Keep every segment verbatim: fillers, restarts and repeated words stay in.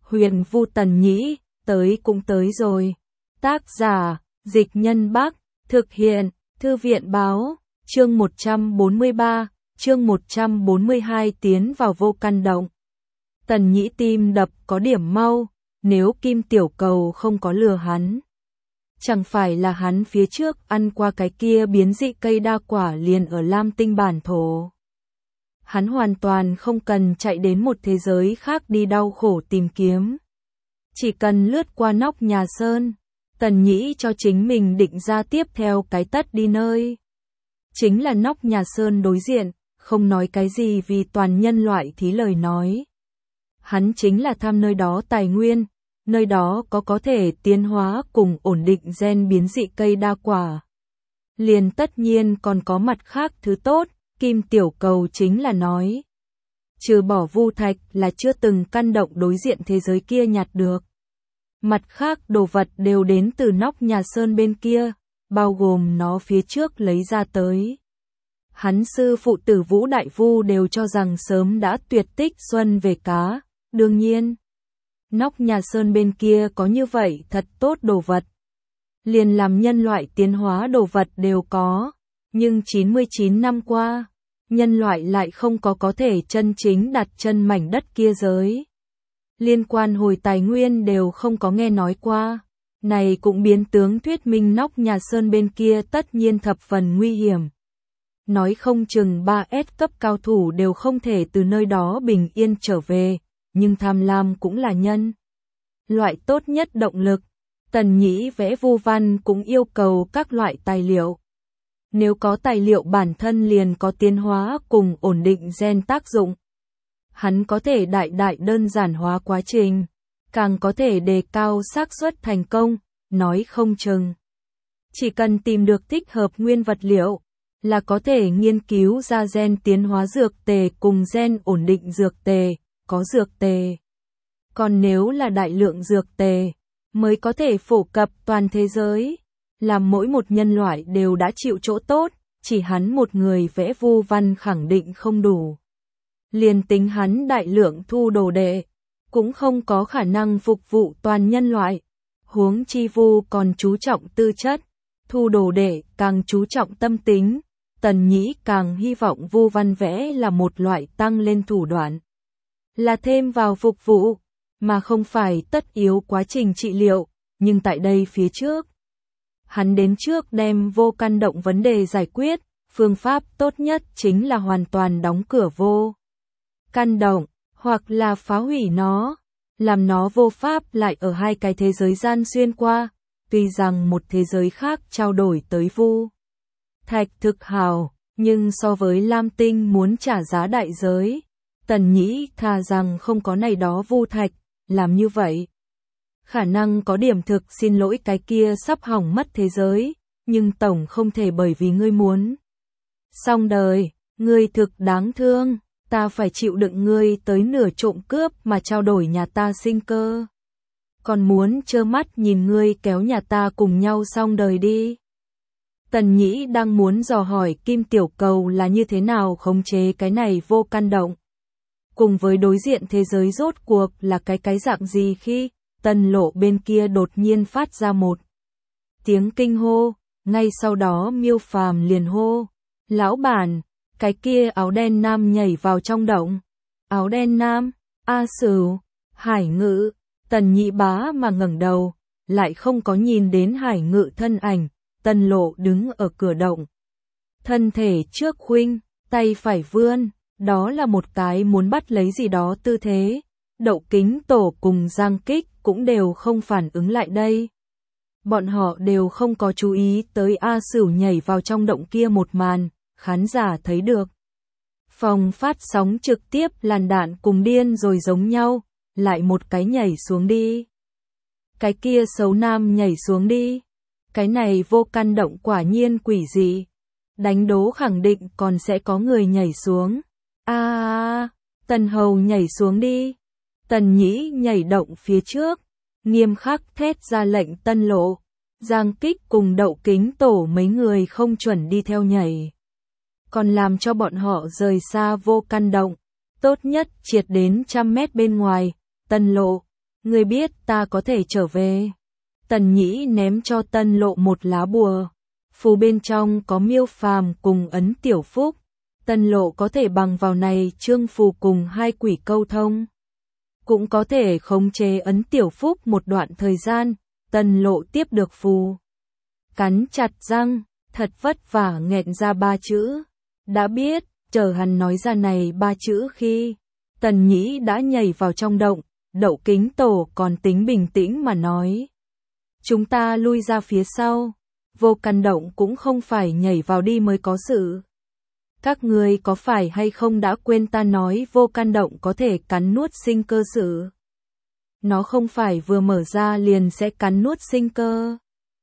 Huyền Vu Tần Nhĩ, tới cũng tới rồi. Tác giả, Dịch Nhân Bắc, thực hiện, Thư viện Báo, chương một trăm bốn mươi ba, chương một trăm bốn mươi hai tiến vào vô căn động. Tần Nhĩ tim đập có điểm mau, nếu Kim Tiểu Cầu không có lừa hắn. Chẳng phải là hắn phía trước ăn qua cái kia biến dị cây đa quả liền ở Lam Tinh bản thổ. Hắn hoàn toàn không cần chạy đến một thế giới khác đi đau khổ tìm kiếm. Chỉ cần lướt qua nóc nhà Sơn, Tần Nhĩ cho chính mình định ra tiếp theo cái tất đi nơi. Chính là nóc nhà Sơn đối diện, không nói cái gì vì toàn nhân loại thí lời nói. Hắn chính là tham nơi đó tài nguyên, nơi đó có có thể tiến hóa cùng ổn định gen biến dị cây đa quả. Liền tất nhiên còn có mặt khác thứ tốt, Kim Tiểu Cầu chính là nói. Trừ bỏ vu thạch là chưa từng căn động đối diện thế giới kia nhặt được. Mặt khác đồ vật đều đến từ nóc nhà Sơn bên kia, bao gồm nó phía trước lấy ra tới. Hắn sư phụ Tử Vũ Đại Vu đều cho rằng sớm đã tuyệt tích xuân về cá, đương nhiên. Nóc nhà Sơn bên kia có như vậy thật tốt đồ vật. Liền làm nhân loại tiến hóa đồ vật đều có, nhưng chín mươi chín năm qua, nhân loại lại không có có thể chân chính đặt chân mảnh đất kia giới. Liên quan hồi tài nguyên đều không có nghe nói qua, này cũng biến tướng thuyết minh nóc nhà Sơn bên kia tất nhiên thập phần nguy hiểm. Nói không chừng ba S cấp cao thủ đều không thể từ nơi đó bình yên trở về, nhưng tham lam cũng là nhân loại tốt nhất động lực. Tần Nhĩ vẽ vu văn cũng yêu cầu các loại tài liệu. Nếu có tài liệu bản thân liền có tiến hóa cùng ổn định gen tác dụng. Hắn có thể đại đại đơn giản hóa quá trình, càng có thể đề cao xác suất thành công, nói không chừng. Chỉ cần tìm được thích hợp nguyên vật liệu, là có thể nghiên cứu ra gen tiến hóa dược tề cùng gen ổn định dược tề, có dược tề. Còn nếu là đại lượng dược tề, mới có thể phổ cập toàn thế giới, làm mỗi một nhân loại đều đã chịu chỗ tốt, chỉ hắn một người vẽ vu văn khẳng định không đủ. Liền tính hắn đại lượng thu đồ đệ, cũng không có khả năng phục vụ toàn nhân loại. Huống chi vu còn chú trọng tư chất, thu đồ đệ càng chú trọng tâm tính. Tần Nhĩ càng hy vọng vu văn vẽ là một loại tăng lên thủ đoạn, là thêm vào phục vụ, mà không phải tất yếu quá trình trị liệu, nhưng tại đây phía trước. Hắn đến trước đem vô căn động vấn đề giải quyết, phương pháp tốt nhất chính là hoàn toàn đóng cửa vô căn động, hoặc là phá hủy nó, làm nó vô pháp lại ở hai cái thế giới gian xuyên qua, tuy rằng một thế giới khác trao đổi tới vu thạch thực hào, nhưng so với Lam Tinh muốn trả giá đại giới, Tần Nhĩ thà rằng không có này đó vu thạch, làm như vậy. Khả năng có điểm thực xin lỗi cái kia sắp hỏng mất thế giới, nhưng tổng không thể bởi vì ngươi muốn xong đời, ngươi thực đáng thương, ta phải chịu đựng ngươi tới nửa trộm cướp mà trao đổi nhà ta sinh cơ. Còn muốn trơ mắt nhìn ngươi kéo nhà ta cùng nhau xong đời đi. Tần Nhĩ đang muốn dò hỏi Kim Tiểu Cầu là như thế nào khống chế cái này vô căn động. Cùng với đối diện thế giới rốt cuộc là cái cái dạng gì khi Tân Lộ bên kia đột nhiên phát ra một tiếng kinh hô, ngay sau đó Miêu Phàm liền hô, lão bản, cái kia áo đen nam nhảy vào trong động. Áo đen nam, A Sửu, Hải Ngự, Tần Nhĩ bá mà ngẩng đầu, lại không có nhìn đến Hải Ngự thân ảnh, Tân Lộ đứng ở cửa động. Thân thể trước khuynh, tay phải vươn, đó là một cái muốn bắt lấy gì đó tư thế. Đậu Kính Tổ cùng Giang Kích cũng đều không phản ứng lại đây. Bọn họ đều không có chú ý tới A Sửu nhảy vào trong động kia một màn, khán giả thấy được. Phòng phát sóng trực tiếp làn đạn cùng điên rồi giống nhau, lại một cái nhảy xuống đi. Cái kia xấu nam nhảy xuống đi. Cái này vô căn động quả nhiên quỷ dị. Đánh đố khẳng định còn sẽ có người nhảy xuống. A à, Tần Hầu nhảy xuống đi. Tần Nhĩ nhảy động phía trước, nghiêm khắc thét ra lệnh Tân Lộ. Giang Kích cùng Đậu Kính Tổ mấy người không chuẩn đi theo nhảy. Còn làm cho bọn họ rời xa vô căn động, tốt nhất triệt đến trăm mét bên ngoài. Tân Lộ, Ngươi biết ta có thể trở về. Tần Nhĩ ném cho Tân Lộ một lá bùa. Phù bên trong có Miêu Phàm cùng ấn Tiểu Phúc. Tân Lộ có thể bằng vào này trương phù cùng hai quỷ câu thông. Cũng có thể khống chế ấn Tiểu Phúc một đoạn thời gian. Tân Lộ tiếp được phù. Cắn chặt răng, thật vất vả nghẹn ra ba chữ. Đã biết, chờ hắn nói ra này ba chữ khi Tần Nhĩ đã nhảy vào trong động. Đậu Kính Tổ còn tính bình tĩnh mà nói. Chúng ta lui ra phía sau. Vô Căn Động cũng không phải nhảy vào đi mới có sự. Các ngươi có phải hay không đã quên ta nói Vô Căn Động có thể cắn nuốt sinh cơ sự. Nó không phải vừa mở ra liền sẽ cắn nuốt sinh cơ.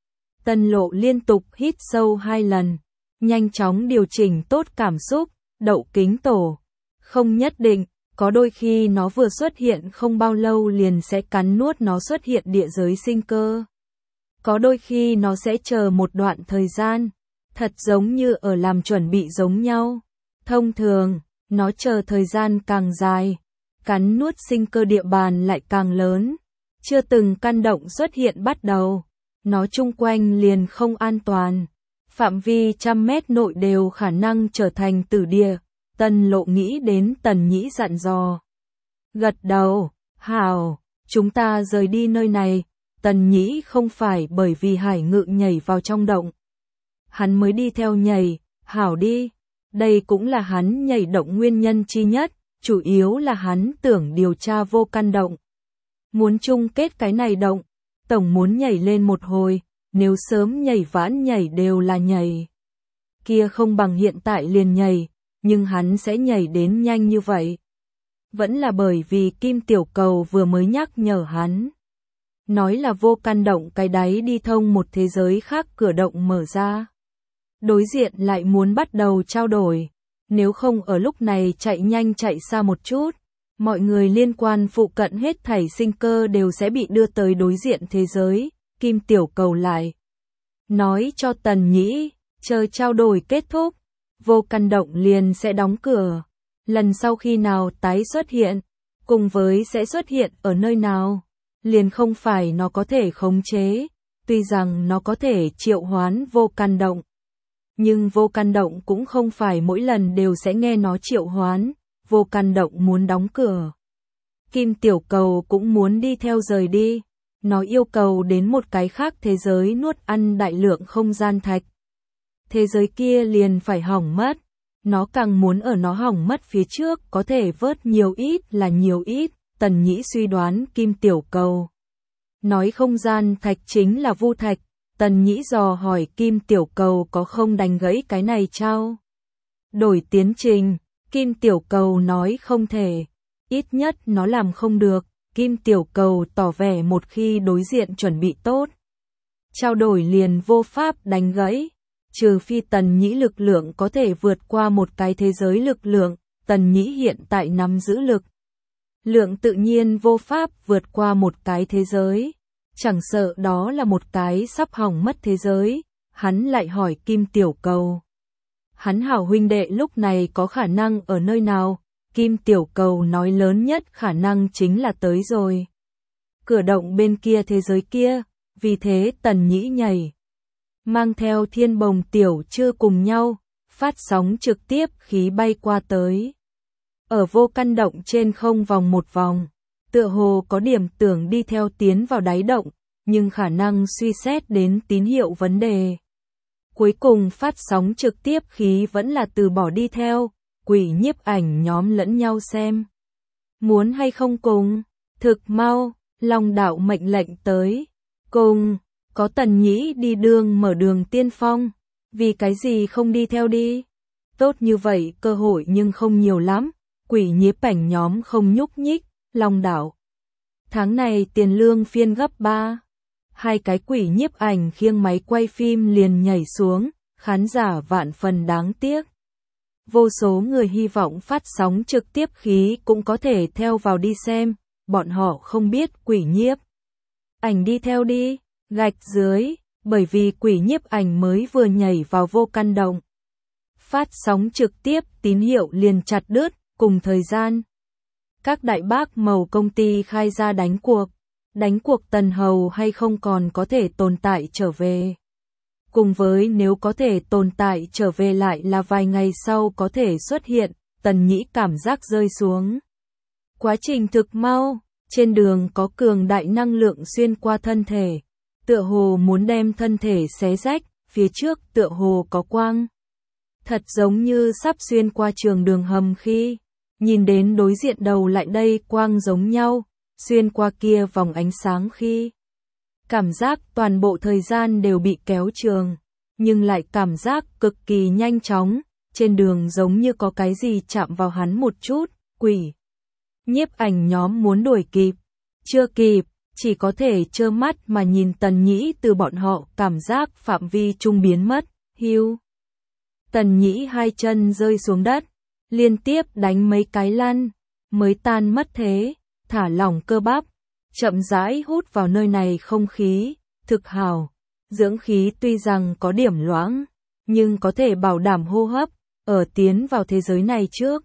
Tân Lộ liên tục hít sâu hai lần. Nhanh chóng điều chỉnh tốt cảm xúc. Đậu Kính Tổ. Không nhất định. Có đôi khi nó vừa xuất hiện không bao lâu liền sẽ cắn nuốt nó xuất hiện địa giới sinh cơ. Có đôi khi nó sẽ chờ một đoạn thời gian. Thật giống như ở làm chuẩn bị giống nhau. Thông thường, nó chờ thời gian càng dài. Cắn nuốt sinh cơ địa bàn lại càng lớn. Chưa từng căn động xuất hiện bắt đầu. Nó chung quanh liền không an toàn. Phạm vi trăm mét nội đều khả năng trở thành tử địa. Tân Lộ nghĩ đến Tần Nhĩ dặn dò. Gật đầu, hảo, chúng ta rời đi nơi này. Tần Nhĩ không phải bởi vì Hải Ngự nhảy vào trong động. Hắn mới đi theo nhảy, hảo đi. Đây cũng là hắn nhảy động nguyên nhân chi nhất, chủ yếu là hắn tưởng điều tra Vô Căn Động. Muốn chung kết cái này động, tổng muốn nhảy lên một hồi, nếu sớm nhảy vãn nhảy đều là nhảy. Kia không bằng hiện tại liền nhảy. Nhưng hắn sẽ nhảy đến nhanh như vậy. Vẫn là bởi vì Kim Tiểu Cầu vừa mới nhắc nhở hắn. Nói là Vô Căn Động cái đáy đi thông một thế giới khác cửa động mở ra. Đối diện lại muốn bắt đầu trao đổi. Nếu không ở lúc này chạy nhanh chạy xa một chút. Mọi người liên quan phụ cận hết thảy sinh cơ đều sẽ bị đưa tới đối diện thế giới. Kim Tiểu Cầu lại. Nói cho Tần Nhĩ, chờ trao đổi kết thúc. Vô Căn Động liền sẽ đóng cửa. Lần sau khi nào tái xuất hiện, cùng với sẽ xuất hiện ở nơi nào, liền không phải nó có thể khống chế, tuy rằng nó có thể triệu hoán Vô Căn Động. Nhưng Vô Căn Động cũng không phải mỗi lần đều sẽ nghe nó triệu hoán, Vô Căn Động muốn đóng cửa. Kim Tiểu Cầu cũng muốn đi theo rời đi, nó yêu cầu đến một cái khác thế giới nuốt ăn đại lượng không gian thạch. Thế giới kia liền phải hỏng mất. Nó càng muốn ở nó hỏng mất phía trước có thể vớt nhiều ít là nhiều ít. Tần Nhĩ suy đoán Kim Tiểu Cầu. Nói không gian thạch chính là vu thạch. Tần Nhĩ dò hỏi Kim Tiểu Cầu có không đánh gãy cái này trao. Đổi tiến trình. Kim Tiểu Cầu nói không thể. Ít nhất nó làm không được. Kim Tiểu Cầu tỏ vẻ một khi đối diện chuẩn bị tốt. Trao đổi liền vô pháp đánh gãy. Trừ phi Tần Nhĩ lực lượng có thể vượt qua một cái thế giới lực lượng, Tần Nhĩ hiện tại nắm giữ lực. Lượng tự nhiên vô pháp vượt qua một cái thế giới. Chẳng sợ đó là một cái sắp hỏng mất thế giới, hắn lại hỏi Kim Tiểu Cầu. Hắn hảo huynh đệ lúc này có khả năng ở nơi nào? Kim Tiểu Cầu nói lớn nhất khả năng chính là tới rồi. Cửa động bên kia thế giới kia, vì thế Tần Nhĩ nhảy. Mang theo Thiên Bồng Tiểu Trư cùng nhau, phát sóng trực tiếp khí bay qua tới. Ở Vô Căn Động trên không vòng một vòng, tựa hồ có điểm tưởng đi theo tiến vào đáy động, nhưng khả năng suy xét đến tín hiệu vấn đề. Cuối cùng phát sóng trực tiếp khí vẫn là từ bỏ đi theo, quỷ nhiếp ảnh nhóm lẫn nhau xem. Muốn hay không cùng, thực mau, Long Đạo mệnh lệnh tới, cùng. Có Tần Nhĩ đi đường mở đường tiên phong, vì cái gì không đi theo đi? Tốt như vậy cơ hội nhưng không nhiều lắm, quỷ nhiếp ảnh nhóm không nhúc nhích, Long Đạo. Tháng này tiền lương phiên gấp ba. Hai cái quỷ nhiếp ảnh khiêng máy quay phim liền nhảy xuống, khán giả vạn phần đáng tiếc. Vô số người hy vọng phát sóng trực tiếp khí cũng có thể theo vào đi xem, bọn họ không biết quỷ nhiếp ảnh đi theo đi. Gạch dưới, bởi vì quỷ nhiếp ảnh mới vừa nhảy vào Vô Căn Động. Phát sóng trực tiếp tín hiệu liền chặt đứt, cùng thời gian. Các đại bác màu công ty khai ra đánh cuộc, đánh cuộc Tần Hầu hay không còn có thể tồn tại trở về. Cùng với nếu có thể tồn tại trở về lại là vài ngày sau có thể xuất hiện, Tần Nhĩ cảm giác rơi xuống. Quá trình thực mau, trên đường có cường đại năng lượng xuyên qua thân thể, tựa hồ muốn đem thân thể xé rách, phía trước tựa hồ có quang. Thật giống như sắp xuyên qua trường đường hầm khi nhìn đến đối diện đầu lại đây quang giống nhau, xuyên qua kia vòng ánh sáng khi cảm giác toàn bộ thời gian đều bị kéo trường, nhưng lại cảm giác cực kỳ nhanh chóng, trên đường giống như có cái gì chạm vào hắn một chút, quỷ. Nhiếp ảnh nhóm muốn đuổi kịp, chưa kịp, chỉ có thể trơ mắt mà nhìn Tần Nhĩ từ bọn họ cảm giác phạm vi trung biến mất, hiu. Tần Nhĩ hai chân rơi xuống đất, liên tiếp đánh mấy cái lăn, mới tan mất thế, thả lỏng cơ bắp, chậm rãi hút vào nơi này không khí, thực hào. Dưỡng khí tuy rằng có điểm loãng, nhưng có thể bảo đảm hô hấp, ở tiến vào thế giới này trước.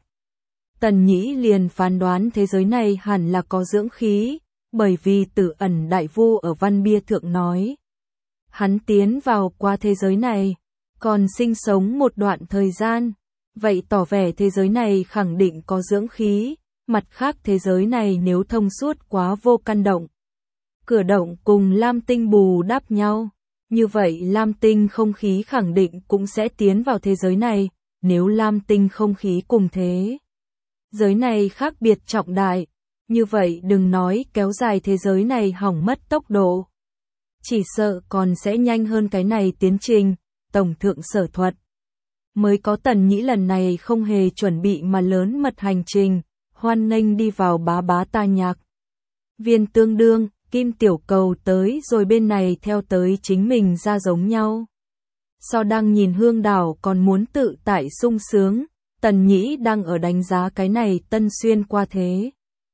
Tần Nhĩ liền phán đoán thế giới này hẳn là có dưỡng khí, bởi vì Tử Ẩn Đại Vu ở văn bia thượng nói. Hắn tiến vào qua thế giới này, còn sinh sống một đoạn thời gian, vậy tỏ vẻ thế giới này khẳng định có dưỡng khí, mặt khác thế giới này nếu thông suốt quá vô căn động. Cửa động cùng Lam Tinh bù đắp nhau, như vậy Lam Tinh không khí khẳng định cũng sẽ tiến vào thế giới này, nếu Lam Tinh không khí cùng thế. Giới này khác biệt trọng đại, như vậy đừng nói kéo dài thế giới này hỏng mất tốc độ. Chỉ sợ còn sẽ nhanh hơn cái này tiến trình, Tổng Thượng Sở thuật. Mới có Tần Nhĩ lần này không hề chuẩn bị mà lớn mật hành trình, hoan nghênh đi vào bá bá ta nhạc. Viên tương đương, Kim Tiểu Cầu tới rồi bên này theo tới chính mình ra giống nhau. So đang nhìn hương đảo còn muốn tự tại sung sướng, Tần Nhĩ đang ở đánh giá cái này tân xuyên qua thế.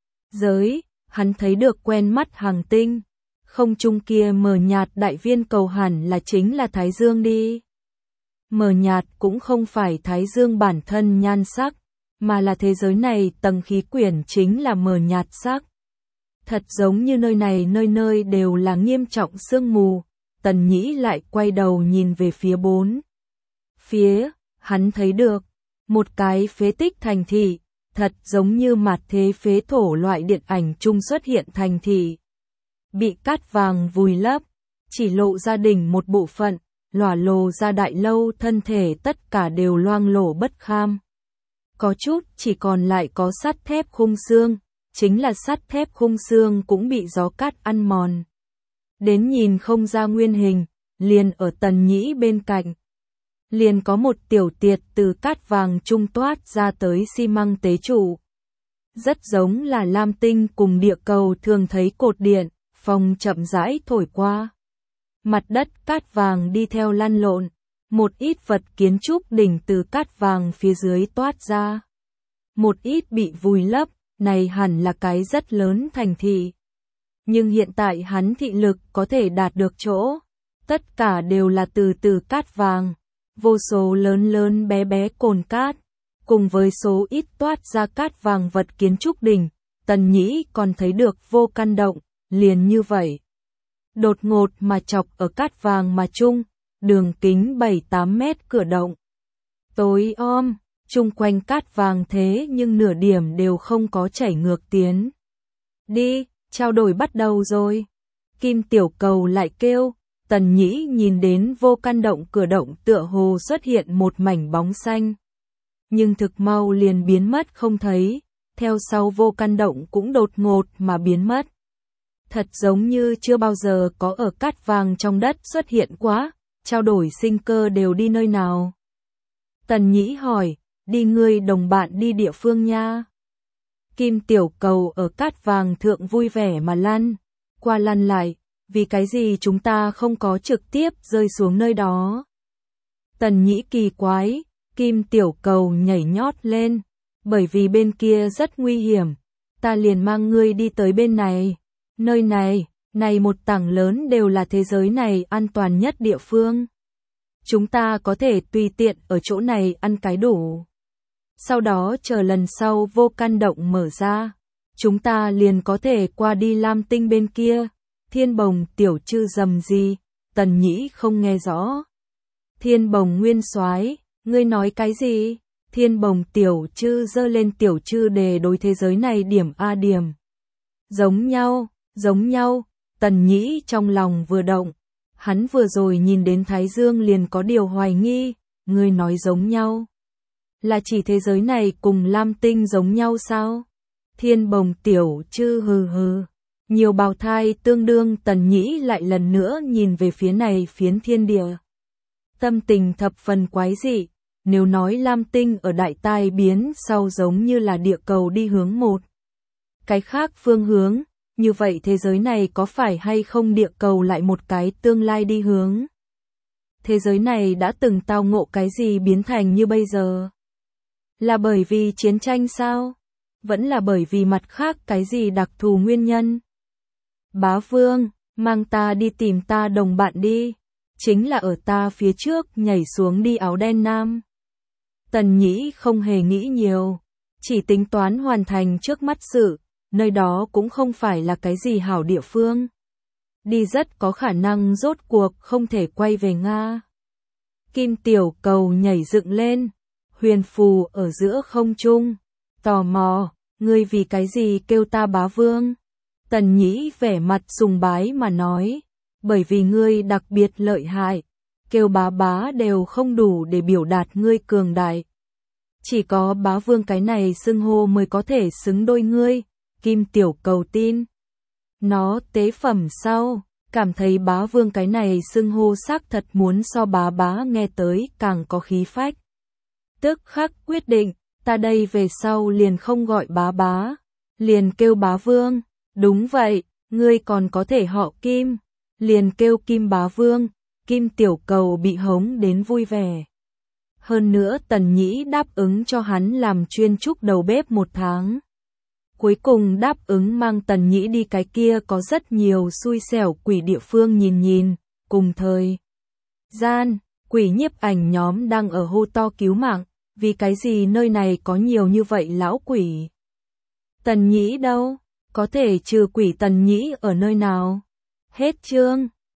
Giới, hắn thấy được quen mắt hàng tinh, không trung kia mờ nhạt đại viên cầu hẳn là chính là Thái Dương đi. Mờ nhạt cũng không phải Thái Dương bản thân nhan sắc, mà là thế giới này tầng khí quyển chính là mờ nhạt sắc. Thật giống như nơi này nơi nơi đều là nghiêm trọng sương mù, Tần Nhĩ lại quay đầu nhìn về phía bốn. Phía, hắn thấy được, một cái phế tích thành thị, thật giống như mặt thế phế thổ loại điện ảnh chung xuất hiện thành thị. Bị cát vàng vùi lấp, chỉ lộ gia đình một bộ phận, lòa lồ ra đại lâu thân thể tất cả đều loang lổ bất kham. Có chút chỉ còn lại có sắt thép khung xương, chính là sắt thép khung xương cũng bị gió cát ăn mòn. Đến nhìn không ra nguyên hình, liền ở Tần Nhĩ bên cạnh. Liền có một tiểu tiệt từ cát vàng trung toát ra tới xi măng tế trụ. Rất giống là lam tinh cùng địa cầu thường thấy cột điện, phong chậm rãi thổi qua. Mặt đất cát vàng đi theo lăn lộn, một ít vật kiến trúc đỉnh từ cát vàng phía dưới toát ra. Một ít bị vùi lấp, này hẳn là cái rất lớn thành thị. Nhưng hiện tại hắn thị lực có thể đạt được chỗ, tất cả đều là từ từ cát vàng, vô số lớn lớn bé bé cồn cát, cùng với số ít toát ra cát vàng vật kiến trúc đỉnh, Tần Nhĩ còn thấy được vô căn động, liền như vậy. Đột ngột mà chọc ở cát vàng mà chung, đường kính bảy tám mét cửa động. Tối om, chung quanh cát vàng thế nhưng nửa điểm đều không có chảy ngược tiến. Đi, trao đổi bắt đầu rồi. Kim Tiểu Cầu lại kêu, Tần Nhĩ nhìn đến vô căn động cửa động tựa hồ xuất hiện một mảnh bóng xanh. Nhưng thực mau liền biến mất không thấy, theo sau vô căn động cũng đột ngột mà biến mất. Thật giống như chưa bao giờ có ở cát vàng trong đất xuất hiện quá, trao đổi sinh cơ đều đi nơi nào. Tần Nhĩ hỏi, đi ngươi đồng bạn đi địa phương nha. Kim Tiểu Cầu ở cát vàng thượng vui vẻ mà lăn, qua lăn lại, vì cái gì chúng ta không có trực tiếp rơi xuống nơi đó. Tần Nhĩ kỳ quái, Kim Tiểu Cầu nhảy nhót lên, bởi vì bên kia rất nguy hiểm, ta liền mang ngươi đi tới bên này. Nơi này, này một tảng lớn đều là thế giới này an toàn nhất địa phương. Chúng ta có thể tùy tiện ở chỗ này ăn cái đủ. Sau đó chờ lần sau vô căn động mở ra, chúng ta liền có thể qua đi Lam Tinh bên kia. Thiên Bồng tiểu trư rầm gì, Tần Nhĩ không nghe rõ. Thiên Bồng nguyên soái, ngươi nói cái gì? Thiên Bồng tiểu trư giơ lên tiểu trư đề đối thế giới này điểm a điểm. Giống nhau, giống nhau, Tần Nhĩ trong lòng vừa động. Hắn vừa rồi nhìn đến Thái Dương liền có điều hoài nghi, ngươi nói giống nhau. Là chỉ thế giới này cùng Lam Tinh giống nhau sao? Thiên Bồng tiểu trư hừ hừ. Nhiều bào thai tương đương Tần Nhĩ lại lần nữa nhìn về phía này phiến thiên địa. Tâm tình thập phần quái dị, nếu nói Lam Tinh ở đại tai biến sau giống như là địa cầu đi hướng một cái khác phương hướng, như vậy thế giới này có phải hay không địa cầu lại một cái tương lai đi hướng? Thế giới này đã từng tao ngộ cái gì biến thành như bây giờ? Là bởi vì chiến tranh sao? Vẫn là bởi vì mặt khác cái gì đặc thù nguyên nhân? Bá Vương, mang ta đi tìm ta đồng bạn đi. Chính là ở ta phía trước nhảy xuống đi áo đen nam. Tần Nhĩ không hề nghĩ nhiều, chỉ tính toán hoàn thành trước mắt sự, nơi đó cũng không phải là cái gì hảo địa phương. Đi rất có khả năng rốt cuộc không thể quay về Nga. Kim tiểu cầu nhảy dựng lên, huyền phù ở giữa không trung, tò mò, ngươi vì cái gì kêu ta bá vương? Tần Nhĩ vẻ mặt sùng bái mà nói, bởi vì ngươi đặc biệt lợi hại, kêu bá bá đều không đủ để biểu đạt ngươi cường đại. Chỉ có bá vương cái này xưng hô mới có thể xứng đôi ngươi, Kim tiểu cầu tin. Nó tế phẩm sau, cảm thấy bá vương cái này xưng hô xác thật muốn so bá bá nghe tới càng có khí phách. Tức khắc quyết định, ta đây về sau liền không gọi bá bá, liền kêu bá vương. Đúng vậy, ngươi còn có thể họ Kim, liền kêu Kim bá vương. Kim tiểu cầu bị hống đến vui vẻ. Hơn nữa Tần Nhĩ đáp ứng cho hắn làm chuyên trúc đầu bếp một tháng. Cuối cùng đáp ứng mang Tần Nhĩ đi cái kia có rất nhiều xui xẻo quỷ địa phương nhìn nhìn. Cùng thời gian, quỷ nhiếp ảnh nhóm đang ở hô to cứu mạng, vì cái gì nơi này có nhiều như vậy lão quỷ? Tần Nhĩ đâu? Có thể trừ quỷ Tần Nhĩ ở nơi nào? Hết chương.